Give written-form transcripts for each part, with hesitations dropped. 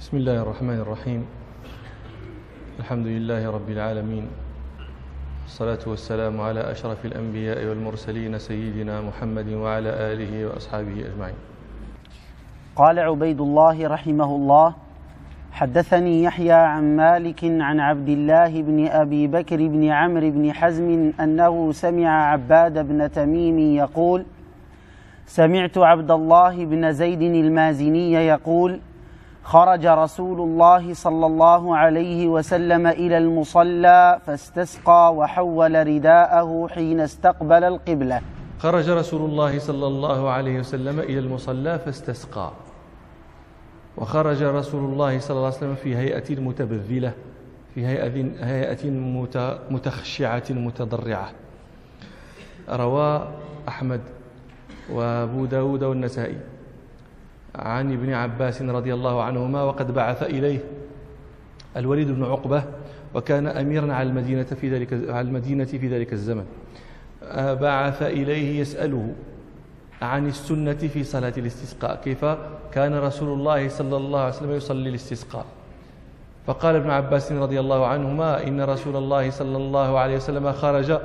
بسم الله الرحمن الرحيم. الحمد لله رب العالمين، الصلاة والسلام على أشرف الأنبياء والمرسلين سيدنا محمد وعلى آله وأصحابه أجمعين. قال عبيد الله رحمه الله: حدثني يحيى عن مالك عن عبد الله بن أبي بكر بن عمرو بن حزم أنه سمع عباد بن تميم يقول: سمعت عبد الله بن زيد المازني يقول: خرج رسول الله صلى الله عليه وسلم إلى المصلى فاستسقى وحول رداءه حين استقبل القبلة. خرج رسول الله صلى الله عليه وسلم إلى المصلى فاستسقى، وخرج رسول الله صلى الله عليه وسلم في هيئة متبذلة، في هيئة متخشعة متضرعة. روى أحمد وأبو داود والنسائي عن ابن عباس رضي الله عنهما، وقد بعث إليه الوليد بن عقبة، وكان أميرا على المدينة في ذلك الزمن. بعث إليه يسأله عن السنة في صلاة الاستسقاء، كيف كان رسول الله صلى الله عليه وسلم يصلي الاستسقاء. فقال ابن عباس رضي الله عنهما: إن رسول الله صلى الله عليه وسلم خرج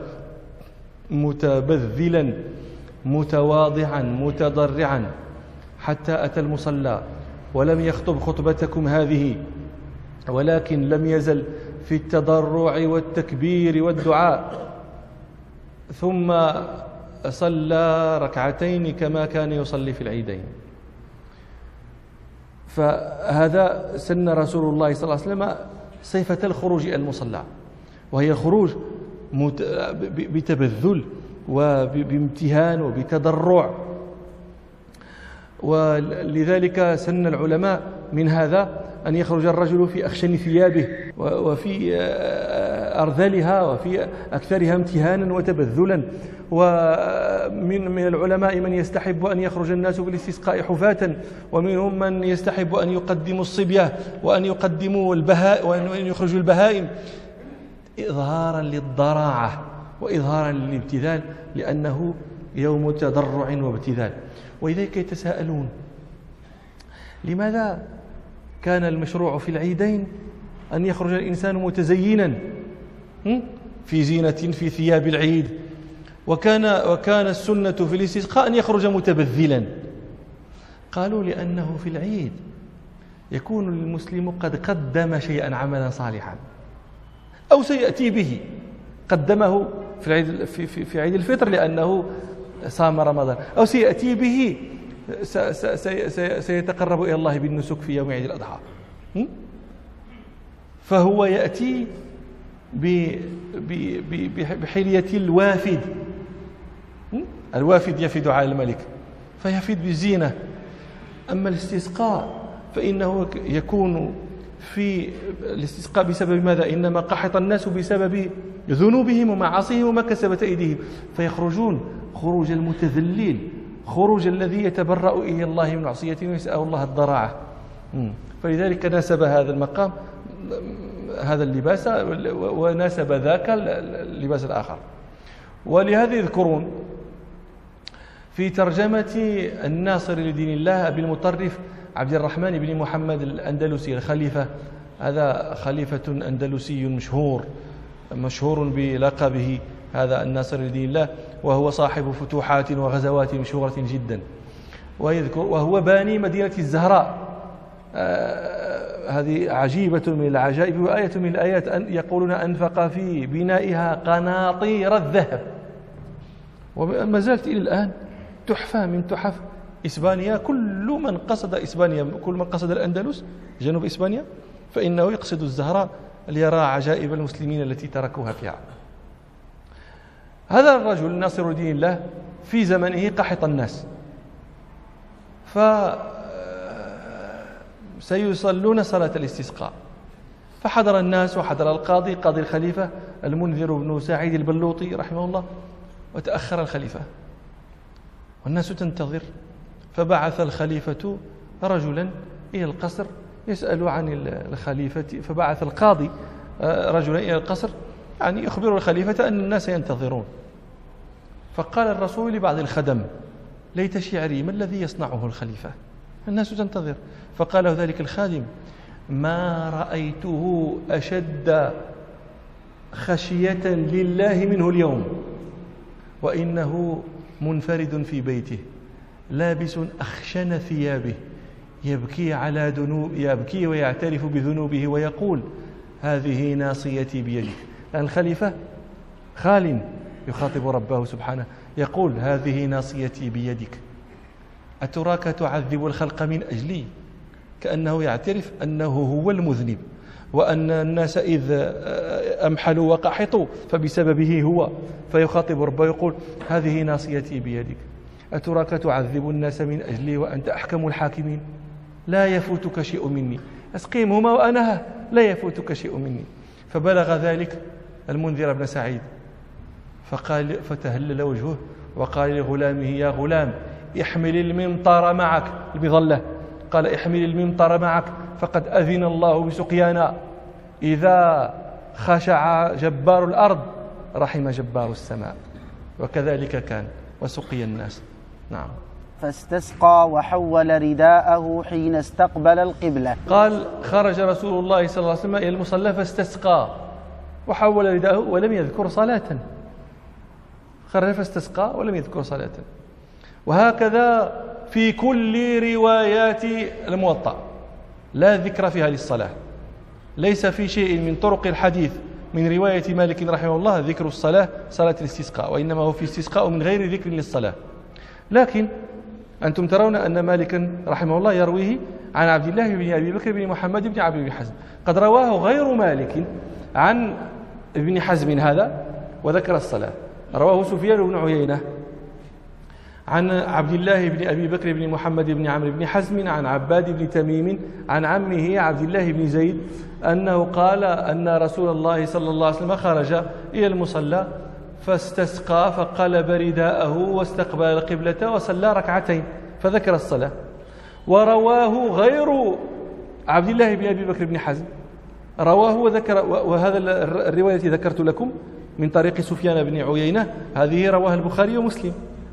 متبذلا متواضعا متضرعا حتى أتى المصلى، ولم يخطب خطبتكم هذه، ولكن لم يزل في التضرع والتكبير والدعاء، ثم صلى ركعتين كما كان يصلي في العيدين. فهذا سن رسول الله صلى الله عليه وسلم صفة الخروج إلى المصلى، وهي خروج بتبذل وبامتهان وبتضرع. ولذلك سن العلماء من هذا أن يخرج الرجل في أخشن ثيابه وفي أرذلها وفي أكثرها امتهانا وتبذلا. ومن العلماء من يستحب أن يخرج الناس بالاستسقاء حفاة، ومنهم من يستحب أن يقدموا الصبية وأن يقدموا البهاء وأن يخرجوا البهائم، إظهارا للضراعة وإظهارا للابتذال، لأنه يوم تضرع وابتذال. ولذلك يتساءلون: لماذا كان المشروع في العيدين أن يخرج الإنسان متزينا في زينة في ثياب العيد، وكان السنة في الاستسقاء أن يخرج متبذلا؟ قالوا: لأنه في العيد يكون المسلم قد قدم شيئا، عملا صالحا، أو سيأتي به، قدمه في عيد الفطر لأنه صام رمضان، أو سيأتي به سيتقرب إلى الله بالنسك في يوم عيد الأضحى. فهو يأتي بحلية الوافد. الوافد يفد على الملك فيفد بالزينة. أما الاستسقاء فإنه يكون في الاستسقاء بسبب ماذا؟ إنما قحط الناس بسبب ذنوبهم ومعاصيهم وما كسبت أيديهم، فيخرجون خروج المتذلل، خروج الذي يتبرأ إلى الله من معصيته ويسأل الله الضراعة. فلذلك ناسب هذا المقام هذا اللباس، وناسب ذاك اللباس الآخر. ولهذا يذكرون في ترجمة الناصر لدين الله أبي المطرف عبد الرحمن بن محمد الأندلسي الخليفة، هذا خليفة أندلسي مشهور بلقبه هذا الناصر لدين الله، وهو صاحب فتوحات وغزوات مشهورة جدا. وهو باني مدينة الزهراء. هذه عجيبة من العجائب وآية من الآيات، يقولون أنفق في بنائها قناطير الذهب، وما زالت إلى الآن تحفة من تحف إسبانيا. كل من قصد إسبانيا، كل من قصد الأندلس جنوب إسبانيا، فإنه يقصد الزهراء ليرى عجائب المسلمين التي تركوها فيها. هذا الرجل ناصر دين الله في زمنه قحط الناس، سيصلون صلاة الاستسقاء، فحضر الناس وحضر القاضي، قاضي الخليفة المنذر بن سعيد البلوطي رحمه الله، وتأخر الخليفة والناس تنتظر. فبعث الخليفة رجلا إلى القصر يسأل عن الخليفة، فبعث القاضي رجلا إلى القصر يعني يخبر الخليفة أن الناس ينتظرون. فقال الرسول لبعض الخدم: ليت شعري ما الذي يصنعه الخليفة، الناس تنتظر. فقال له ذلك الخادم: ما رأيته أشد خشية لله منه اليوم، وإنه منفرد في بيته لابس أخشن ثيابه يبكي ويعترف بذنوبه ويقول هذه ناصيتي بيدك. لأن الخليفة خال يخاطب ربه سبحانه يقول هذه ناصيتي بيدك، أتراك تعذب الخلق من أجلي؟ كأنه يعترف أنه هو المذنب، وأن الناس إذ أمحلوا وقحطوا فبسببه هو، فيخاطب ربه يقول هذه ناصيتي بيدك، أتراك تعذب الناس من أجلي وأنت أحكم الحاكمين، لا يفوتك شيء مني، أسقيمهما وأنا لا يفوتك شيء مني. فبلغ ذلك المنذر بن سعيد فتهلل وجهه وقال لغلامه يا غلام احمل الممطر معك، المظلة، قال احمل الممطر معك فقد أذن الله بسقيانا، إذا خشع جبار الأرض رحم جبار السماء. وكذلك كان وسقي الناس. نعم. فاستسقى وحول رداءه حين استقبل القبلة. قال خرج رسول الله صلى الله عليه وسلم إلى المصلى فاستسقى وحول رداءه ولم يذكر صلاة، خرج فاستسقى ولم يذكر صلاة. وهكذا في كل روايات الموطأ لا ذكر فيها للصلاة، ليس في شيء من طرق الحديث من رواية مالك رحمه الله ذكر الصلاة صلاة الاستسقاء، وإنما هو في استسقاء من غير ذكر للصلاة. لكن أنتم ترون أن مالك رحمه الله يرويه عن عبد الله بن أبي بكر بن محمد بن عبد بن حزم، قد رواه غير مالك عن ابن حزم هذا وذكر الصلاة، رواه سفيان بن عيينة عن عبد الله بن أبي بكر بن محمد بن عمرو بن حزم عن عباد بن تميم عن عمه عبد الله بن زيد أنه قال أن رسول الله صلى الله عليه وسلم خرج إلى المصلى فاستسقى فقلب رداءه واستقبل القبلة وصلى ركعتين فذكر الصلاة. ورواه غير عبد الله بن أبي بكر بن حزم، رواه وذكر، وهذا الرواية التي ذكرت لكم من طريق سفيان بن عيينة هذه رواها البخاري ومسلم.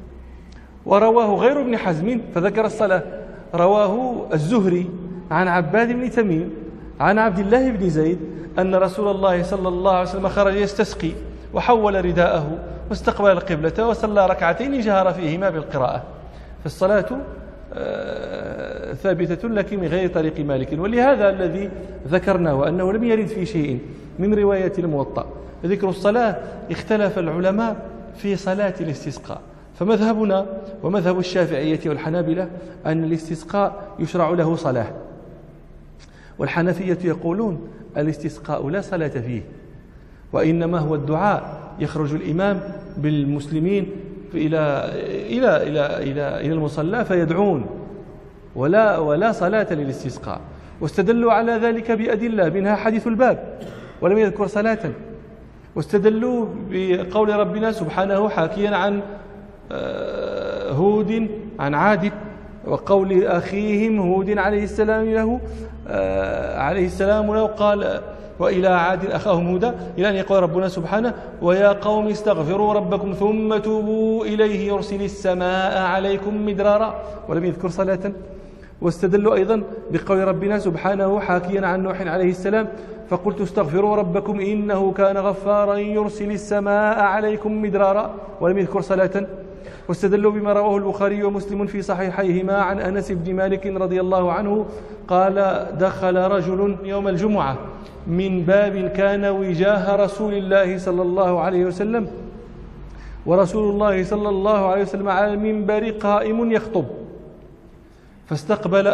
ورواه غير ابن حزم فذكر الصلاة، رواه الزهري عن عباد بن تميم عن عبد الله بن زيد أن رسول الله صلى الله عليه وسلم خرج يستسقي وحول رداءه واستقبل القبلة وصلى ركعتين جهر فيهما بالقراءة. فالصلاة ثابتة لكن من غير طريق مالك. ولهذا الذي ذكرناه وأنه لم يرد في شيء من رواية الموطأ ذكر الصلاة، اختلف العلماء في صلاة الاستسقاء. فمذهبنا ومذهب الشافعية والحنابلة أن الاستسقاء يشرع له صلاة، والحنفية يقولون الاستسقاء لا صلاة فيه، وإنما هو الدعاء، يخرج الإمام بالمسلمين إلى المصلى فيدعون، ولا صلاة للاستسقاء. واستدلوا على ذلك بأدلة منها حديث الباب ولم يذكر صلاة، واستدلوا بقول ربنا سبحانه حاكيا عن هود عن عاد وقول أخيهم هود عليه السلام له قال وإلى عاد أخاهم هودا، إلى أن يقول ربنا سبحانه ويا قوم استغفروا ربكم ثم توبوا إليه يرسل السماء عليكم مدرارا، ولم يذكر صلاة. واستدلوا أيضا بقول ربنا سبحانه حاكيا عن نوح عليه السلام فقلت استغفروا ربكم إنه كان غفارا يرسل السماء عليكم مدرارا، ولم يذكر صلاة. واستدلوا بما رواه البخاري ومسلم في صحيحيهما عن أنس بن مالك رضي الله عنه قال دخل رجل يوم الجمعة من باب كان وجاه رسول الله صلى الله عليه وسلم، ورسول الله صلى الله عليه وسلم على المنبر قائم يخطب، فاستقبل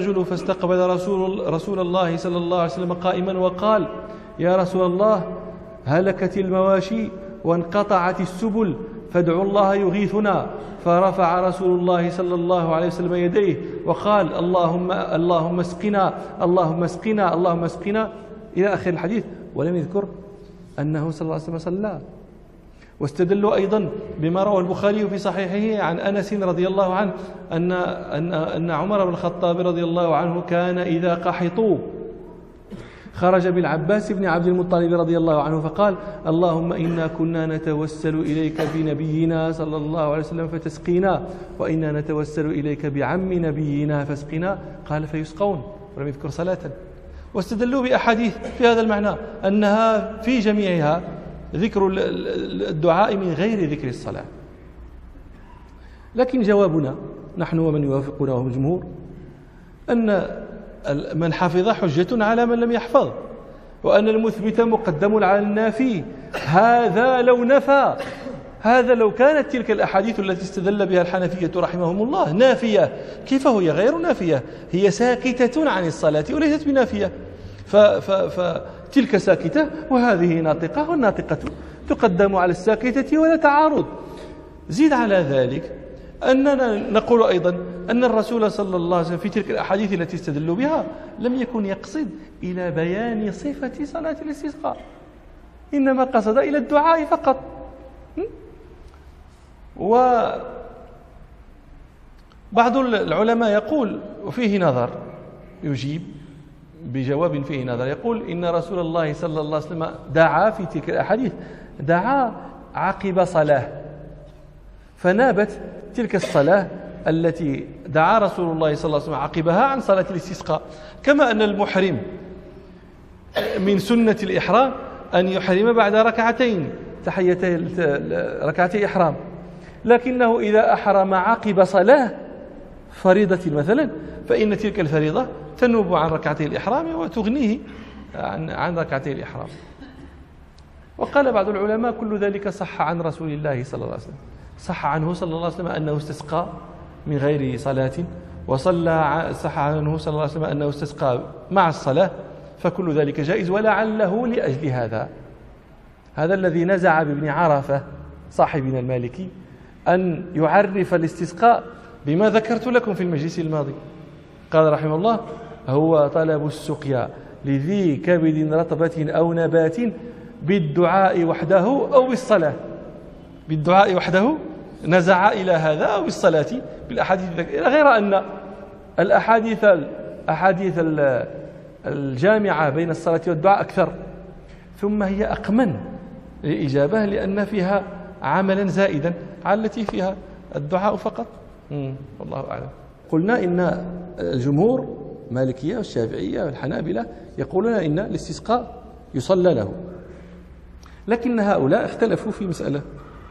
رسول الله صلى الله عليه وسلم قائما وقال يا رسول الله هلكت المواشي وانقطعت السبل فادعوا الله يغيثنا. فرفع رسول الله صلى الله عليه وسلم يديه وقال اللهم اسقنا اللهم اسقنا اللهم اسقنا إلى آخر الحديث، ولم يذكر أنه صلى الله عليه وسلم صلى. واستدلوا أيضا بما رواه البخاري في صحيحه عن أنس رضي الله عنه أن عمر بن الخطاب رضي الله عنه كان إذا قحطوا خرج بالعباس بن عبد المطلب رضي الله عنه فقال اللهم إنا كنا نتوسل إليك بنبينا صلى الله عليه وسلم فتسقينا، وإنا نتوسل إليك بعم نبينا فاسقنا، قال فيسقون، ولم يذكر صلاة. واستدلوا بأحاديث في هذا المعنى أنها في جميعها ذكر الدعاء من غير ذكر الصلاة. لكن جوابنا نحن ومن يوافقنا وهم الجمهور أن من حفظ حجة على من لم يحفظ، وأن المثبت مقدم على النافي. هذا لو نفى، هذا لو كانت تلك الأحاديث التي استدل بها الحنفية رحمهم الله نافية، كيف هي غير نافية؟ هي ساكتة عن الصلاة وليست بنافية، فتلك ساكتة وهذه ناطقة، والناطقة تقدم على الساكتة ولا تعارض. زيد على ذلك أننا نقول أيضا أن الرسول صلى الله عليه وسلم في تلك الأحاديث التي استدلوا بها لم يكن يقصد إلى بيان صفة صلاة الاستسقاء، إنما قصد إلى الدعاء فقط. وبعض العلماء يقول، وفيه نظر، يجيب بجواب فيه نظر، يقول إن رسول الله صلى الله عليه وسلم دعا في تلك الأحاديث، دعا عقب صلاة، فنابت تلك الصلاة التي دعا رسول الله صلى الله عليه وسلم عقبها عن صلاة الاستسقاء. كما أن المحرم من سنة الإحرام أن يحرم بعد ركعتين ركعتي إحرام، لكنه إذا أحرم عقب صلاة فريضة مثلا فإن تلك الفريضة تنوب عن ركعتي الإحرام وتغنيه عن ركعتي الإحرام. وقال بعض العلماء كل ذلك صح عن رسول الله صلى الله عليه وسلم، صح عنه صلى الله عليه وسلم أنه استسقى من غير صلاة، صح عنه صلى الله عليه وسلم أنه استسقى مع الصلاة، فكل ذلك جائز. ولعله لأجل هذا الذي نزع بابن عرفة صاحبنا المالكي أن يعرف الاستسقاء بما ذكرت لكم في المجلس الماضي. قال رحمه الله: هو طلب السقيا لذي كبد رطبة أو نبات بالدعاء وحده أو بالصلاة. بالدعاء وحده نزع إلى هذا أو بالصلاة بالأحاديث، غير أن الأحاديث الجامعة بين الصلاة والدعاء أكثر، ثم هي أقمن للإجابة لأن فيها عملا زائدا على التي فيها الدعاء فقط. والله أعلم. قلنا إن الجمهور مالكية والشافعية والحنابلة يقولون إن الاستسقاء يصلى له، لكن هؤلاء اختلفوا في مسألة.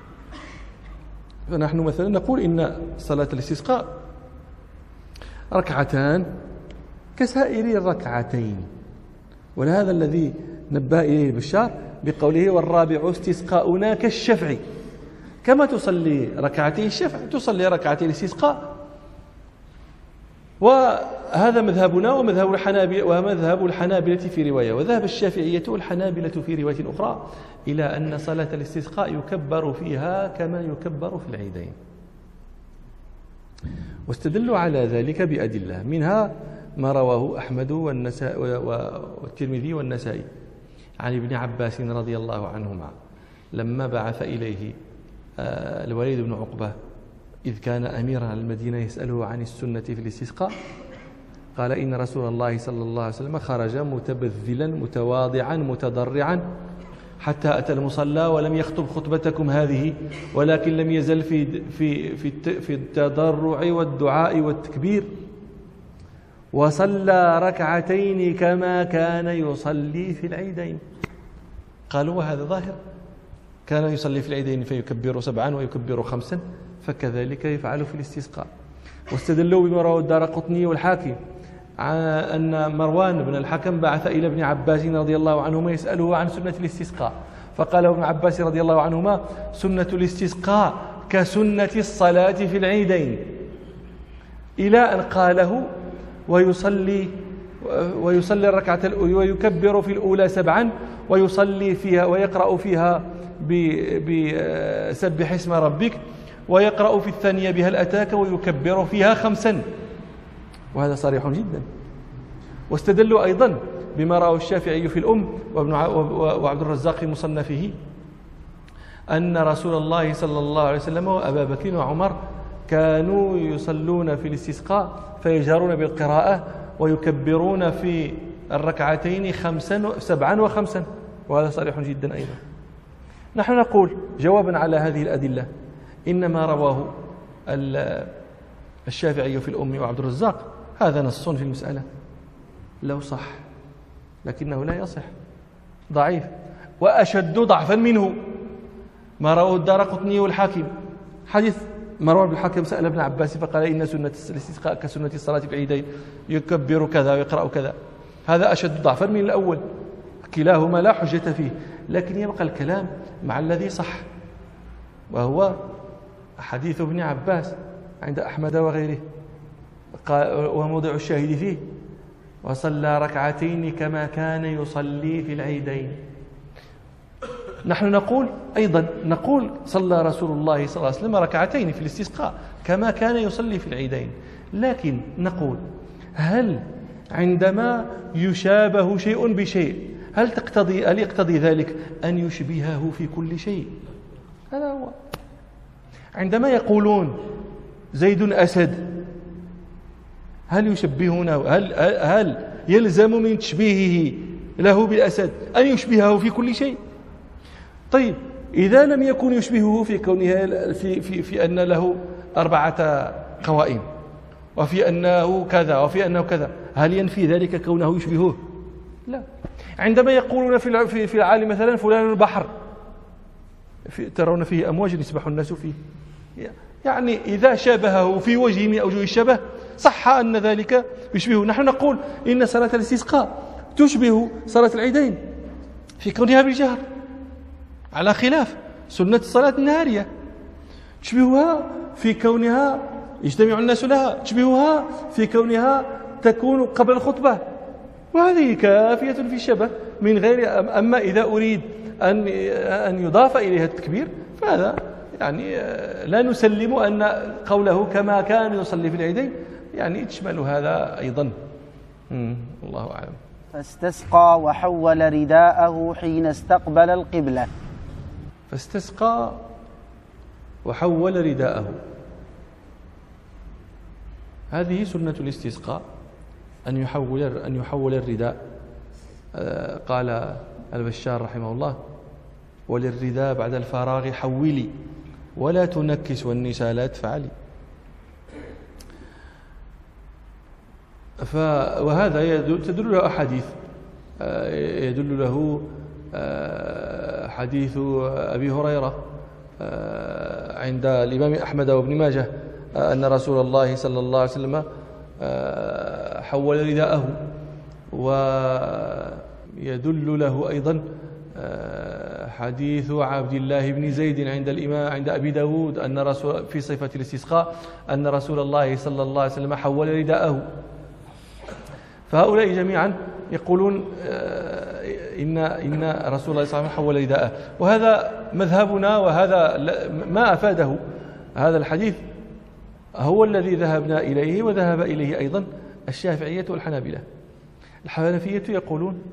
فنحن مثلا نقول إن صلاة الاستسقاء ركعتان كسائر الركعتين، ولهذا الذي نبه إليه البشار بقوله: والرابع استسقاؤنا كالشفع. كما تصلي ركعتي الشفع تصلي ركعتي الاستسقاء. وهذا مذهبنا ومذهب الحنابلة في رواية، وذهب الشافعية والحنابلة في رواية أخرى إلى أن صلاة الاستسقاء يكبر فيها كما يكبر في العيدين، واستدلوا على ذلك بأدلة، منها ما رواه أحمد والترمذي والنسائي عن ابن عباس رضي الله عنهما لما بعث إليه الوليد بن عقبة إذ كان أميرا على المدينة يسأله عن السنة في الاستسقاء، قال: إن رسول الله صلى الله عليه وسلم خرج متبذلا متواضعا متضرعا حتى أتى المصلى ولم يخطب خطبتكم هذه، ولكن لم يزل في التضرع والدعاء والتكبير، وصلى ركعتين كما كان يصلي في العيدين. قالوا: وهذا ظاهر، كان يصلي في العيدين فيكبر 7 ويكبر 5، فكذلك يفعل في الاستسقاء. واستدلوا بما رواه الدارقطني والحاكم أن مروان بن الحكم بعث إلى ابن عباس رضي الله عنهما يسأله عن سنة الاستسقاء، فقال ابن عباس رضي الله عنهما: سنة الاستسقاء كسنة الصلاة في العيدين، إلى أن قاله: ويصلي الركعة ويكبر في الأولى 7 ويصلي فيها ويقرأ فيها بسبح اسم ربك، ويقرأ في الثانية بهل أتاك، ويكبر فيها 5، وهذا صريح جدا. واستدلوا أيضا بما رواه الشافعي في الأم وعبد الرزاق في مصنفه أن رسول الله صلى الله عليه وسلم وأبا بكر وعمر كانوا يصلون في الاستسقاء فيجهرون بالقراءة ويكبرون في الركعتين 7 و5، وهذا صريح جدا أيضا. نحن نقول جوابا على هذه الأدلة: إنما رواه الشافعي في الأم وعبد الرزاق هذا نص في المسألة، لو صح لكنه لا يصح، ضعيف. وأشد ضعفا منه ما رواه الدارقطني والحاكم، حديث مروان بن الحكم سأل ابن عباس فقال إن سنة الاستسقاء كسنة الصلاة في العيدين، يكبر كذا ويقرأ كذا. هذا أشد ضعفا من الأول، كلاهما لا حجة فيه. لكن يبقى الكلام مع الذي صح، وهو حديث ابن عباس عند أحمد وغيره، وموضع الشاهد فيه وصلى ركعتين كما كان يصلي في العيدين. نحن نقول أيضا صلى رسول الله صلى الله عليه وسلم ركعتين في الاستسقاء كما كان يصلي في العيدين. لكن نقول هل عندما يشابه شيء بشيء هل يقتضي ذلك أن يشبهه في كل شيء؟ هذا هو. عندما يقولون زيد أسد، هل يشبهونه؟ هل يلزم من تشبيهه له بالأسد أن يشبهه في كل شيء؟ طيب إذا لم يكن يشبهه في كونها في أن له 4 قوائم، وفي أنه كذا وفي أنه كذا، هل ينفي ذلك كونه يشبهه؟ لا. عندما يقولون في العالم مثلا فلان البحر، ترون فيه أمواج يسبح الناس فيه، يعني إذا شابهه في وجه من أوجه الشبه صح أن ذلك يشبهه. نحن نقول إن صلاة الاستسقاء تشبه صلاة العيدين في كونها بالجهر، على خلاف سنة الصلاة النهارية. تشبهها في كونها يجتمع الناس لها، تشبهها في كونها تكون قبل الخطبة، وهذه كافية في الشبه من غير. أما إذا أريد أن يضاف إليها التكبير فهذا يعني لا نسلم أن قوله كما كان يصلي في العيدين يعني تشمل هذا أيضا. الله أعلم. فاستسقى وحول رداءه حين استقبل القبلة. فاستسقى وحول رداءه، هذه سنة الاستسقاء، أن يحول الرداء. قال البشار رحمه الله: وللرداء بعد الفراغ حولي ولا تنكس والنساء لا تفعلي. وهذا تدل له أحاديث، يدل له حديث أبي هريرة عند الإمام أحمد وابن ماجه أن رسول الله صلى الله عليه وسلم حول رداءه. ويدل له أيضا حديث عبد الله بن زيد عند أبي داود أن رسول في صفة الاستسقاء أن رسول الله صلى الله عليه وسلم حول رداءه. فهؤلاء جميعا يقولون إن رسول الله صلى الله عليه وسلم حول رداءه، وهذا مذهبنا، وهذا ما أفاده هذا الحديث هو الذي ذهبنا إليه، وذهب إليه أيضا الشافعية والحنابلة. الحنفية يقولون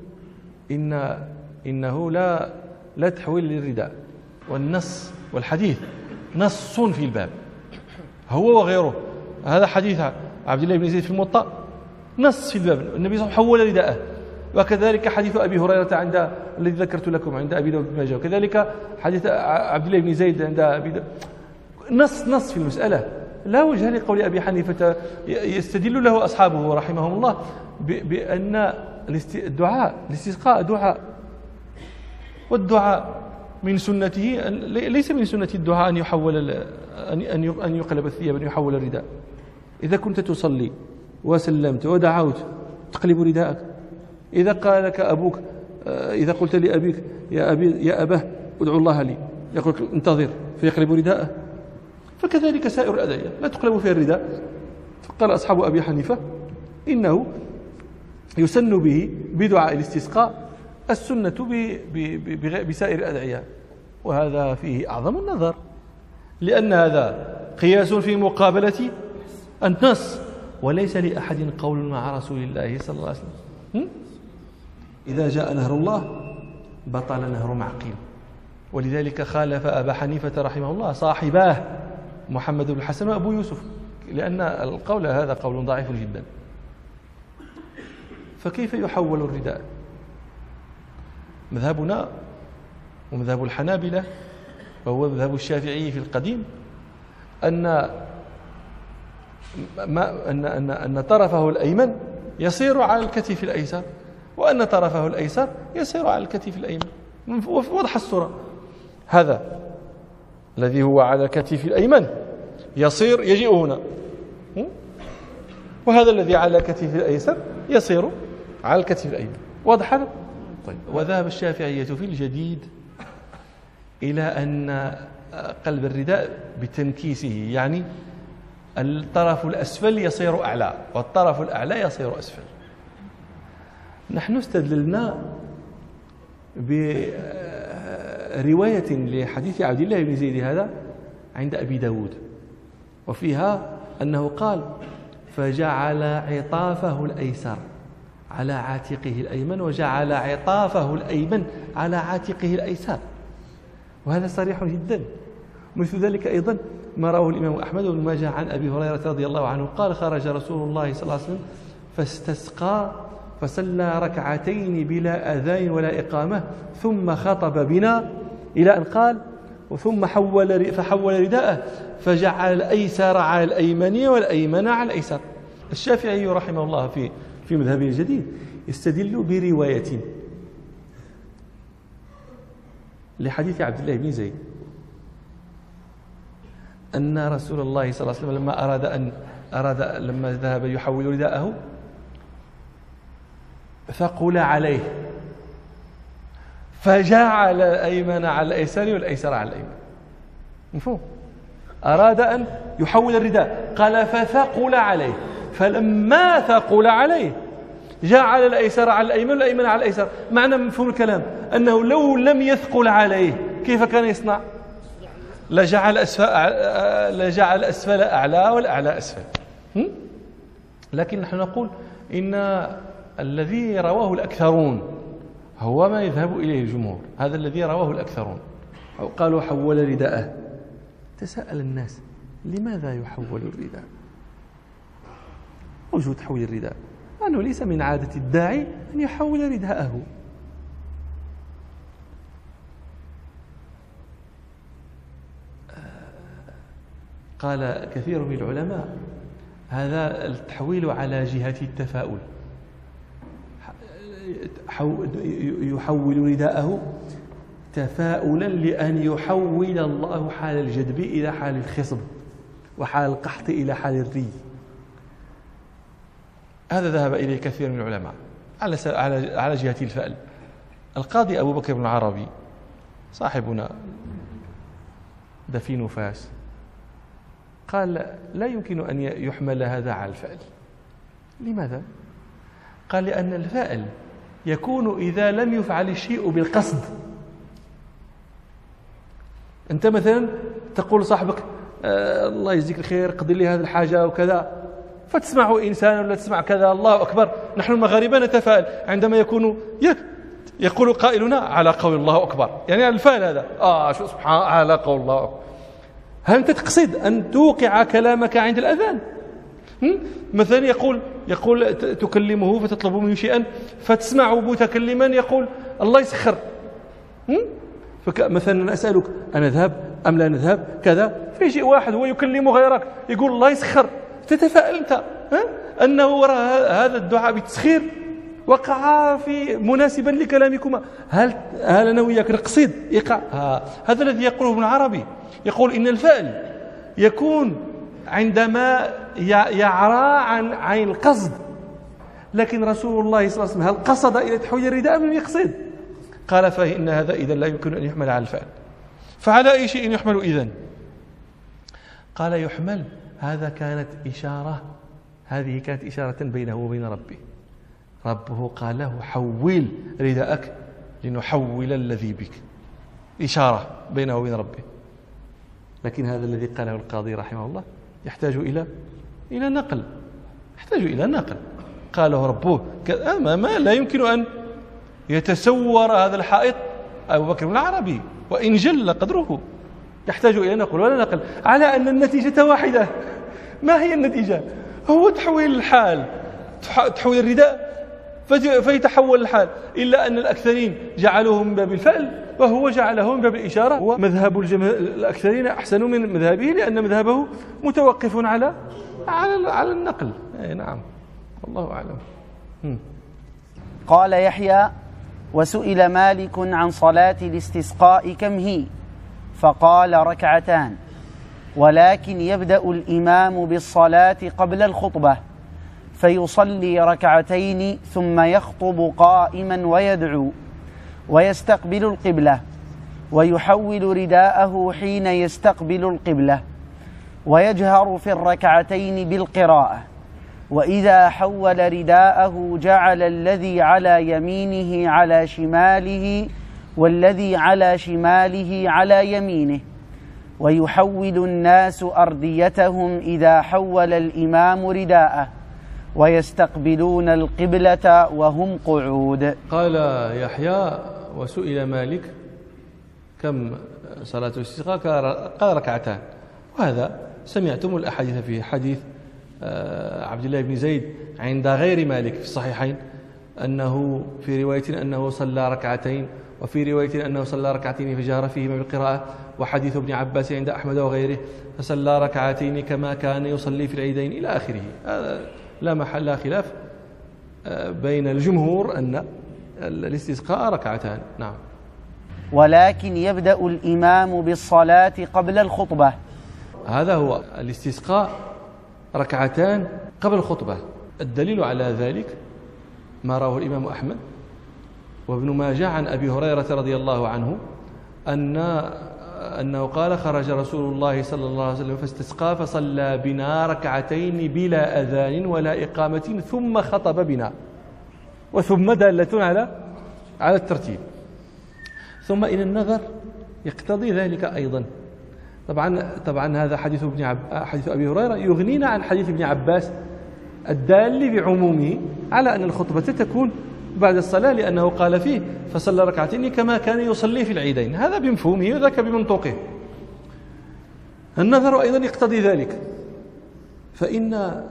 إنه لا تحويل للرداء، والنص والحديث نص في الباب هو وغيره. هذا حديث عبد الله بن زيد في الموطأ نص في الباب، النبي صلى الله عليه وسلم حول رداءه. وكذلك حديث أبي هريرة الذي ذكرت لكم عند أبي داود بن ماجه، وكذلك حديث عبد الله بن زيد عند أبي داود. نص في المسألة، لا وجه لقول أبي حنيفة يستدل له أصحابه رحمهم الله بأن الدعاء الاستسقاء دعاء، والدعاء من سنته ليس من سنة الدعاء أن يقلب الثياب، أن يحول الرداء. إذا كنت تصلي وسلمت ودعوت تقلب رداءك. إذا قال لك أبوك، إذا قلت لأبيك يا أباه ادعو الله لي، يقول انتظر فيقلب رداءه. فكذلك سائر الأدعية لا تقلب فيها الرداء. فقال أصحاب أبي حنيفة إنه يسن به بدعاء الاستسقاء السنة بسائر الأدعية، وهذا فيه أعظم النظر، لأن هذا قياس في مقابلة النص، وليس لأحد قول مع رسول الله صلى الله عليه وسلم. إذا جاء نهر الله بطل نهر معقل. ولذلك خالف أبا حنيفة رحمه الله صاحباه محمد بن الحسن وأبو يوسف، لأن القول هذا قول ضعيف جدا. فكيف يحول الرداء؟ مذهبنا ومذهب الحنابلة وهو مذهب الشافعي في القديم أن طرفه الأيمن يصير على الكتف الأيسر، وأن طرفه الأيسر يسير على الكتف الأيمن. وضح الصورة، هذا الذي هو على الكتف الأيمن يصير يجيء هنا، وهذا الذي على الكتف الأيسر يصير على الكتف الأيمن. واضح هذا؟ طيب. وذهب الشافعية في الجديد إلى أن قلب الرداء بتنكيسه، يعني الطرف الأسفل يصير أعلى والطرف الأعلى يصير أسفل. نحن استدللنا برواية لحديث عبد الله بن زيد هذا عند أبي داود، وفيها أنه قال: فجعل عطافه الأيسر على عاتقه الأيمن وجعل عطافه الأيمن على عاتقه الأيسر، وهذا صريح جدا. مثل ذلك أيضا ما رواه الإمام أحمد بن ماجه عن أبي هريرة رضي الله عنه قال: خرج رسول الله صلى الله عليه وسلم فاستسقى فصلى ركعتين بلا أذان ولا إقامة ثم خطب بنا إلى أن قال: ثم فحول رداءه فجعل الأيسر على الأيمن والأيمن على الأيسر. الشافعي رحمه الله في مذهبه الجديد يستدل برواية لحديث عبد الله بن زيد أن رسول الله صلى الله عليه وسلم لما لما ذهب يحول رداءه ثقل عليه فجعل الأيمن على الأيسر والأيسر على الأيمن. مفهوم؟ أراد أن يحول الرداء، قال فثقل عليه، فلما ثقل عليه جعل الأيسر على الأيمن والأيمن على الأيسر. معنى مفهوم الكلام أنه لو لم يثقل عليه كيف كان يصنع؟ لجعل أسفل أعلى والأعلى أسفل. لكن نحن نقول إن الذي رواه الأكثرون هو ما يذهب إليه الجمهور، هذا الذي رواه الأكثرون. أو قالوا حول رداءه. تساءل الناس: لماذا يحول الرداء؟ وجود تحويل الرداء أنه ليس من عادة الداعي أن يحول رداءه. قال كثير من العلماء: هذا التحويل على جهة التفاؤل، يحول رداءه تفاؤلا لأن يحول الله حال الجدب إلى حال الخصب وحال القحط إلى حال الري. هذا ذهب إليه كثير من العلماء على جهة الفأل. القاضي أبو بكر بن العربي صاحبنا دفين فاس قال: لا يمكن أن يحمل هذا على الفأل. لماذا؟ قال: لأن الفأل يكون إذا لم يفعل الشيء بالقصد. أنت مثلا تقول صاحبك: الله يجزيك الخير، قضي لي هذه الحاجة وكذا، فتسمع إنسان ولا تسمع كذا، الله أكبر. نحن المغاربة نتفائل عندما يقول قائلنا على قول الله أكبر، يعني الفعل هذا شو سبحان على قول الله أكبر. هل أنت تقصد أن توقع كلامك عند الأذان؟ مثلا يقول تكلمه فتطلب منه شيئا فتسمع متكلما يقول الله يسخر. مثلا أسألك: أنذهب أم لا نذهب كذا، فيجي واحد هو يكلم غيرك يقول الله يسخر، تتفائل أنت أنه وراء هذا الدعاء بالتسخير وقع في مناسبا لكلامكما. هل أنا وياك نقصد يقع؟ هذا الذي يقوله ابن عربي، يقول إن الفعل يكون عندما يعرى عن القصد. لكن رسول الله صلى الله عليه وسلم هل قصد إلى تحويل الرداء أم لم يقصد؟ قال: فإن هذا إذن لا يمكن أن يحمل على الفعل. فعلى أي شيء يحمل إذن؟ قال: يحمل، هذه كانت إشارة بينه وبين ربه. ربه قال له: حول رداءك لنحول الذي بك، إشارة بينه وبين ربه. لكن هذا الذي قاله القاضي رحمه الله يحتاج إلى نقل، قاله ربه ما لا يمكن أن يتسور هذا الحائط أبو بكر بن العربي وإن جل قدره، يحتاج إلى نقل ولا نقل، على أن النتيجة واحدة. ما هي النتيجة؟ هو تحويل الحال، تحويل الرداء فيتحول الحال، إلا أن الأكثرين جعلوه من باب الفعل وهو جعله من باب الإشارة. ومذهب الأكثرين أحسن من مذهبه لأن مذهبه متوقف على النقل. نعم، والله أعلم. قال يحيى: وسئل مالك عن صلاة الاستسقاء كم هي؟ فقال: ركعتان، ولكن يبدأ الإمام بالصلاة قبل الخطبة فيصلي ركعتين ثم يخطب قائما ويدعو ويستقبل القبلة ويحول رداءه حين يستقبل القبلة ويجهر في الركعتين بالقراءة، وإذا حول رداءه جعل الذي على يمينه على شماله والذي على شماله على يمينه، ويحول الناس أرديتهم إذا حول الإمام رداءه ويستقبلون القبلة وهم قعود. قال يحيى: وسئل مالك كم صلاة الاستسقاء؟ قال ركعتان. وهذا سمعتم الأحاديث فيه، حديث عبد الله بن زيد عند غير مالك في الصحيحين أنه في رواية أنه صلى ركعتين، وفي رواية أنه صلى ركعتين فجهر فيهما بالقراءة، وحديث ابن عباس عند أحمد وغيره فصلى ركعتين كما كان يصلي في العيدين إلى آخره. هذا لا محل لا خلاف بين الجمهور أن الاستسقاء ركعتان. نعم. ولكن يبدأ الإمام بالصلاة قبل الخطبة. هذا هو الاستسقاء، ركعتان قبل الخطبة. الدليل على ذلك ما رواه الإمام أحمد وابن ماجه عن أبي هريرة رضي الله عنه أنه قال: خرج رسول الله صلى الله عليه وسلم فاستسقى فصلى بنا ركعتين بلا أذان ولا إقامة ثم خطب بنا. وثم دالة على الترتيب. ثم إن النظر يقتضي ذلك أيضا. طبعا هذا حديث أبي هريرة يغنينا عن حديث ابن عباس الدال بعمومه على أن الخطبة تكون بعد الصلاة، لأنه قال فيه: فصلى ركعتين كما كان يصلي في العيدين. هذا بمفهومه وذاك بمنطوقه. النظر أيضا يقتضي ذلك، فإن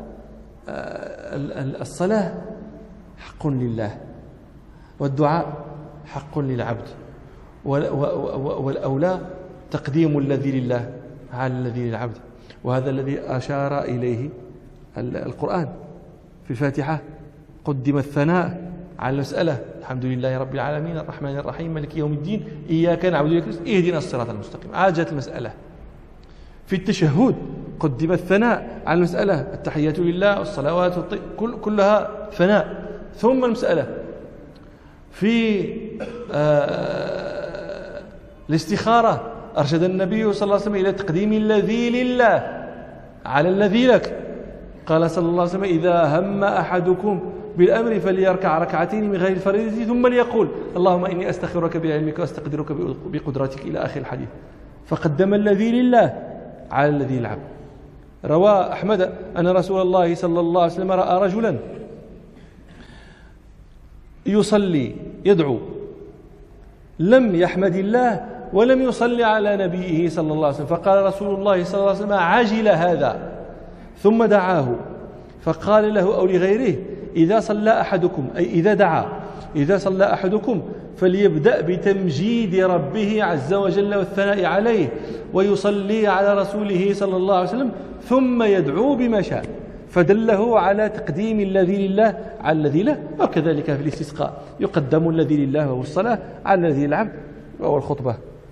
الصلاة حق لله، والدعاء حق للعبد، والأولى تقديم الذي لله على الذي للعبد. وهذا الذي أشار إليه القرآن في الفاتحة: قدم الثناء على المسألة، الحمد لله رب العالمين الرحمن الرحيم مالك يوم الدين إياك نعبد وإياك نستعين اهدنا الصراط المستقيم. عاجت المسألة. في التشهد قدم الثناء على المسألة، التحيات لله والصلوات كلها ثناء، ثم المسألة. في الاستخارة أرشد النبي صلى الله عليه وسلم إلى تقديم الذي لله على الذي لك. قال صلى الله عليه وسلم: إذا هم أحدكم بالأمر فليركع ركعتين من غير الفريضة ثم ليقول: اللهم إني أستخيرك بعلمك وأستقدرك بقدرتك، إلى آخر الحديث. فقدم الذي لله على الذي للعبد. روى أحمد أن رسول الله صلى الله عليه وسلم رأى رجلا يصلي يدعو، لم يحمد الله ولم يصلي على نبيه صلى الله عليه وسلم، فقال رسول الله صلى الله عليه وسلم: عجل هذا. ثم دعاه فقال له أو لغيره: إذا صلى أحدكم، أي إذا دعا، إذا صلى أحدكم فليبدأ بتمجيد ربه عز وجل والثناء عليه، ويصلي على رسوله صلى الله عليه وسلم، ثم يدعو بما شاء. فدله على تقديم الذي لله على الذي له. وكذلك في الاستسقاء يقدم الذي لله وهو الصلاة على الذي للعبد وهو الخطبة.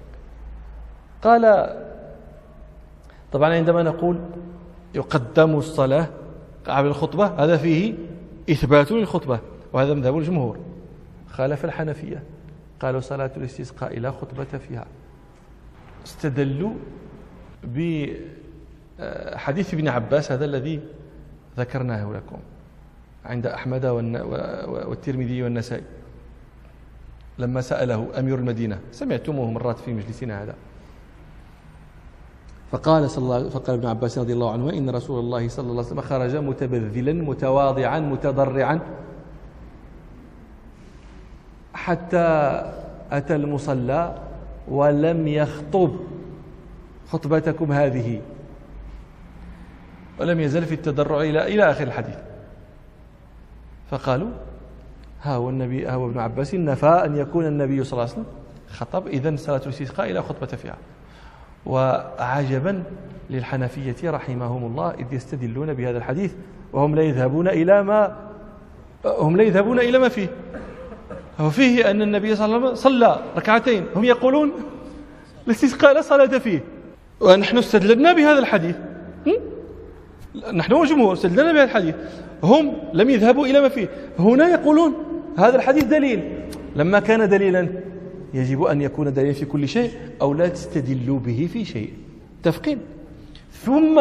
قال: طبعا عندما نقول يقدم الصلاة قبل الخطبة هذا فيه إثبات للخطبة، وهذا مذهب الجمهور. خالف الحنفية، قالوا صلاة الاستسقاء لا خطبة فيها. استدلوا بحديث ابن عباس هذا الذي ذكرناه لكم عند أحمد والترمذي والنسائي، لما سأله أمير المدينة، سمعتموه مرات في مجلسنا هذا، فقال ابن عباس رضي الله عنه: إن رسول الله صلى الله عليه وسلم خرج متبذلا متواضعا متضرعا حتى أتى المصلى ولم يخطب خطبتكم هذه، ولم يزل في التضرع إلى آخر الحديث. فقالوا: ها هو ابن عباس نفى أن يكون النبي صلى الله عليه وسلم خطب، إذن صلاة الاستسقاء لا خطبة فيها. وعجبا للحنفية رحمهم الله إذ يستدلون بهذا الحديث وهم لا يذهبون إلى ما فيه، وفيه أن النبي صلى الله عليه وسلم صلى ركعتين، هم يقولون الاستسقاء لا صلاة فيه، ونحن استدللنا بهذا الحديث، نحن والجمهور استدللنا بهذا الحديث، هم لم يذهبوا إلى ما فيه. هنا يقولون هذا الحديث دليل، لما كان دليلا يجب أن يكون دليلا في كل شيء، أو لا تستدلوا به في شيء. متفقين؟ ثم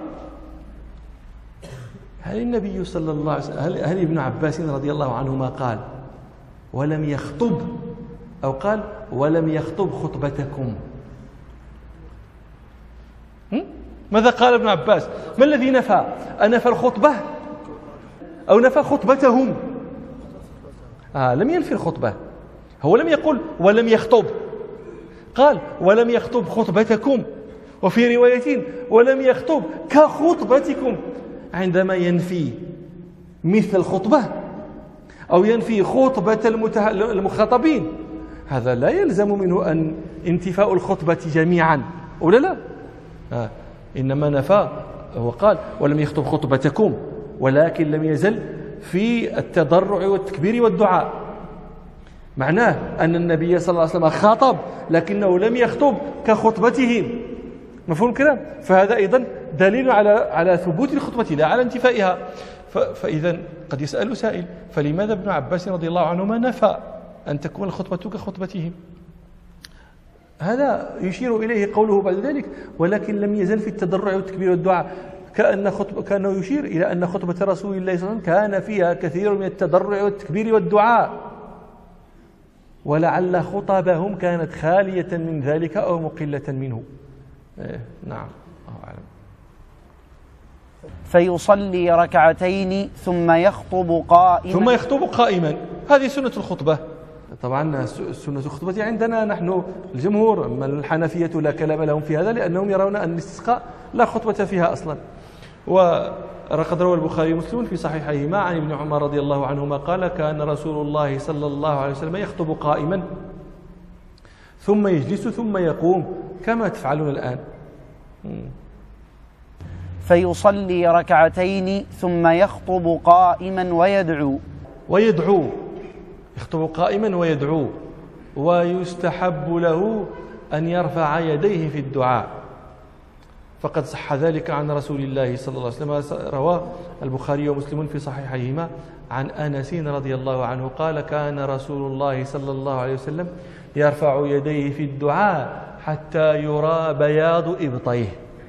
هل النبي صلى الله عليه وسلم، هل ابن عباس رضي الله عنهما قال ولم يخطب، أو قال ولم يخطب خطبتكم؟ ماذا قال ابن عباس؟ ما الذي نفى؟ أنفى الخطبة أو نفى خطبتهم؟ لم ينفي الخطبة، هو لم يقل ولم يخطب، قال ولم يخطب خطبتكم، وفي رواية ولم يخطب كخطبتكم. عندما ينفي مثل الخطبة أو ينفي خطبة المخاطبين، هذا لا يلزم منه أن انتفاء الخطبة جميعا، ولا لا؟ إنما نفى، هو قال ولم يخطب خطبتكم، ولكن لم يزل في التضرع والتكبير والدعاء. معناه أن النبي صلى الله عليه وسلم خاطب لكنه لم يخطب كخطبتهم. مفهوم الكلام؟ فهذا أيضا دليل على ثبوت الخطبة لا على انتفائها. فإذا قد يسأل سائل فلماذا ابن عباس رضي الله عنهما نفى أن تكون الخطبة كخطبتهم؟ هذا يشير إليه قوله بعد ذلك ولكن لم يزل في التضرع والتكبير والدعاء، كأنه يشير إلى أن خطبة رسول الله صلى الله عليه وسلم كان فيها كثير من التضرع والتكبير والدعاء، ولعل خطبهم كانت خالية من ذلك أو مقلة منه. نعم، الله أعلم. فيصلي ركعتين ثم يخطب قائما. هذه سنة الخطبة. طبعا سنة الخطبة عندنا نحن الجمهور، أما الحنفية لا كلام لهم في هذا، لأنهم يرون أن الاستسقاء لا خطبة فيها أصلا. وقد روى البخاري ومسلم في صحيحيهما عن ابن عمر رضي الله عنهما قال كان رسول الله صلى الله عليه وسلم يخطب قائما ثم يجلس ثم يقوم كما تفعلون الآن. فيصلي ركعتين ثم يخطب قائما ويدعو، يخطب قائما ويدعو، ويستحب له أن يرفع يديه في الدعاء، فقد صح ذلك عن رسول الله صلى الله عليه وسلم. رواه البخاري ومسلم في صحيحيهما عن أنس رضي الله عنه قال كان رسول الله صلى الله عليه وسلم يرفع يديه في الدعاء حتى يرى بياض إبطيه.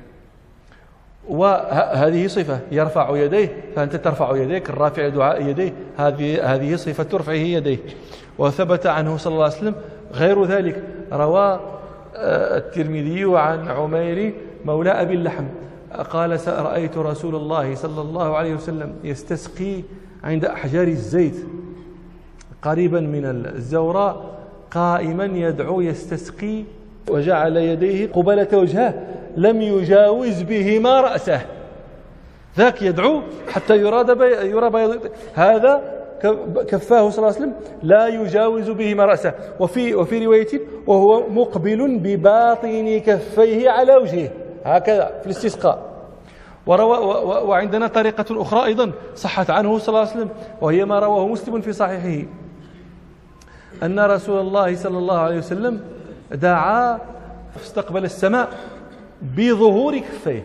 وهذه صفة يرفع يديه، فأنت ترفع يديك، الرافع دعاء يديه، هذه صفة رفعه يديه. وثبت عنه صلى الله عليه وسلم غير ذلك. روى الترمذي عن عمير مولى أبي اللحم قال رأيت رسول الله صلى الله عليه وسلم يستسقي عند أحجار الزيت قريبا من الزوراء قائما يدعو يستسقي، وجعل يديه قبلة وجهه لم يجاوز بهما رأسه، ذاك يدعو حتى يرى بياض، هذا كفاه صلى الله عليه وسلم لا يجاوز بهما رأسه. وفي رواية وهو مقبل بباطن كفيه على وجهه، هكذا في الاستسقاء. وعندنا طريقة أخرى أيضا صحت عنه صلى الله عليه وسلم، وهي ما رواه مسلم في صحيحه أن رسول الله صلى الله عليه وسلم دعا فاستقبل السماء بظهور كفيه،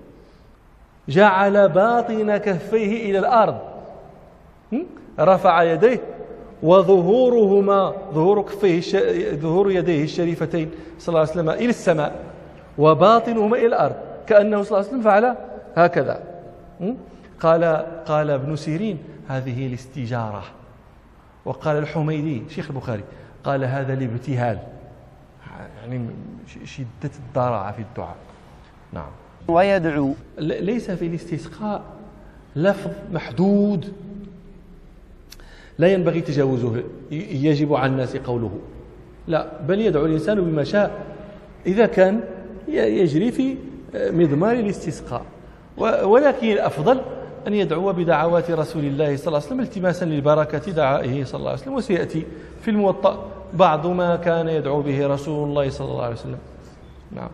جعل باطن كفيه إلى الأرض، رفع يديه وظهورهما ظهور كفيه ظهور يديه الشريفتين صلى الله عليه وسلم إلى السماء وباطنهما إلى الأرض، كأنه صلى الله عليه وسلم فعل هكذا. قال ابن سيرين هذه الاستجارة. وقال الحميدي شيخ البخاري قال هذا الابتهال، يعني شدة الضراعة في الدعاء. نعم. ويدعو. ليس في الاستسقاء لفظ محدود لا ينبغي تجاوزه يجب على الناس قوله، لا، بل يدعو الإنسان بما شاء إذا كان يجري في مضمار الاستسقاء. ولكن الأفضل أن يدعو بدعوات رسول الله صلى الله عليه وسلم التماسا للبركة دعائه صلى الله عليه وسلم. وسيأتي في الموطأ بعض ما كان يدعو به رسول الله صلى الله عليه وسلم. نعم.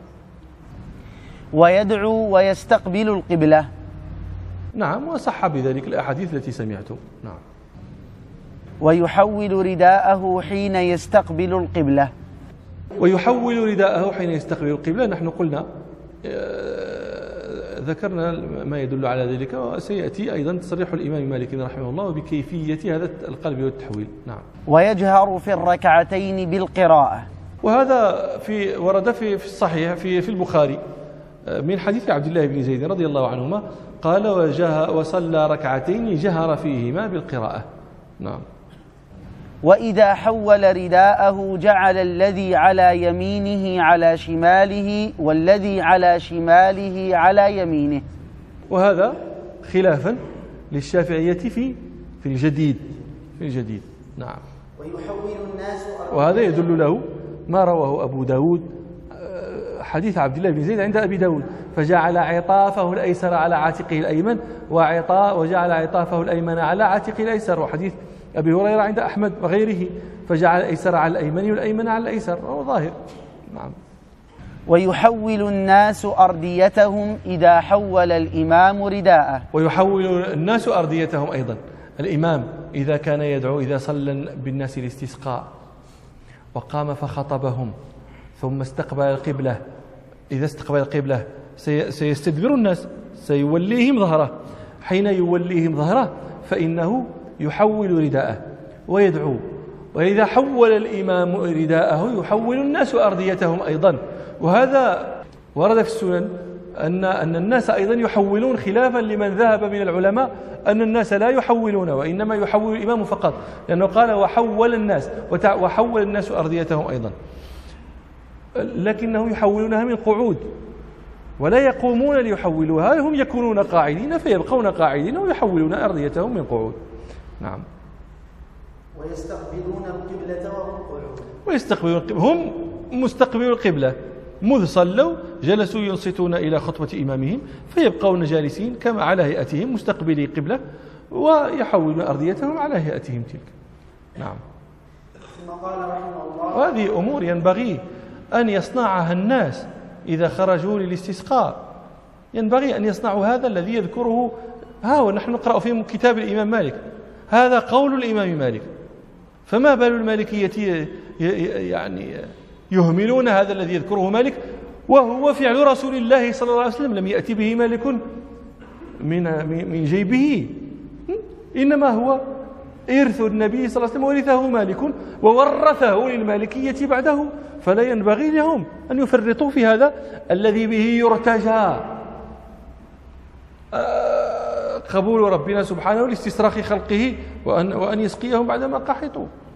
ويدعو ويستقبل القبلة. نعم، وصح بذلك الأحاديث التي سمعتم. نعم. ويحول رداءه حين يستقبل القبلة. ويحول رداءه حين يستقبل القبلة. نحن قلنا ذكرنا ما يدل على ذلك، وسيأتي أيضا تصريح الإمام مالك رحمه الله بكيفية هذا القلب والتحويل. نعم. ويجهر في الركعتين بالقراءة. وهذا ورد في الصحيح في البخاري من حديث عبد الله بن زيد رضي الله عنهما قال وصلى ركعتين جهر فيهما بالقراءة. نعم. وإذا حول رداءه جعل الذي على يمينه على شماله والذي على شماله على يمينه. وهذا خلافا للشافعية في الجديد. نعم. ويحول الناس وهذا يدل له ما رواه أبو داود حديث عبد الله بن زيد عند أبي داود فجعل عطافه الأيسر على عاتقه الأيمن وجعل عطافه الأيمن على عاتقه الأيسر. وحديث أبي هريرة عند أحمد وغيره فجعل الأيسر على الأيمن والأيمن على الأيسر، وهو ظاهر. نعم. ويحول الناس أرديتهم إذا حول الإمام رداءه. ويحول الناس أرديتهم أيضا. الإمام إذا كان يدعو، إذا صلى بالناس الاستسقاء وقام فخطبهم ثم استقبل القبلة، إذا استقبل القبلة سيستدبر الناس، سيوليهم ظهره. حين يوليهم ظهره فإنه يحول رداءه ويدعو. وإذا حول الإمام رداءه يحول الناس أرديتهم أيضا. وهذا ورد في السنن أن الناس أيضا يحولون، خلافا لمن ذهب من العلماء أن الناس لا يحولون وإنما يحول الإمام فقط، لأنه قال وحول الناس أرديتهم أيضا، لكنهم يحولونها من قعود ولا يقومون ليحولوها، هم يكونون قاعدين فيبقون قاعدين ويحولون أرديتهم من قعود. نعم. ويستقبلون القبلة وهم قعود. هم مستقبلوا القبلة مذ صلوا جلسوا ينصتون إلى خطبة إمامهم فيبقون جالسين كما على هيئتهم مستقبلي قبلة ويحولون أرديتهم على هيئتهم تلك. نعم. ثم قال رحمه الله: وهذه أمور ينبغي أن يصنعها الناس إذا خرجوا للاستسقاء، ينبغي أن يصنعوا هذا الذي يذكره ونحن نقرأ في كتاب الإمام مالك، هذا قول الإمام مالك، فما بال المالكية يعني يهملون هذا الذي يذكره مالك وهو فعل رسول الله صلى الله عليه وسلم، لم يأتي به مالك من جيبه، إنما هو إرث النبي صلى الله عليه وسلم ورثه مالك وورثه للمالكية بعده، فلا ينبغي لهم أن يفرطوا في هذا الذي به يرتجى قبول ربنا سبحانه لاستسراخ خلقه وأن يسقيهم بعدما قحطوا.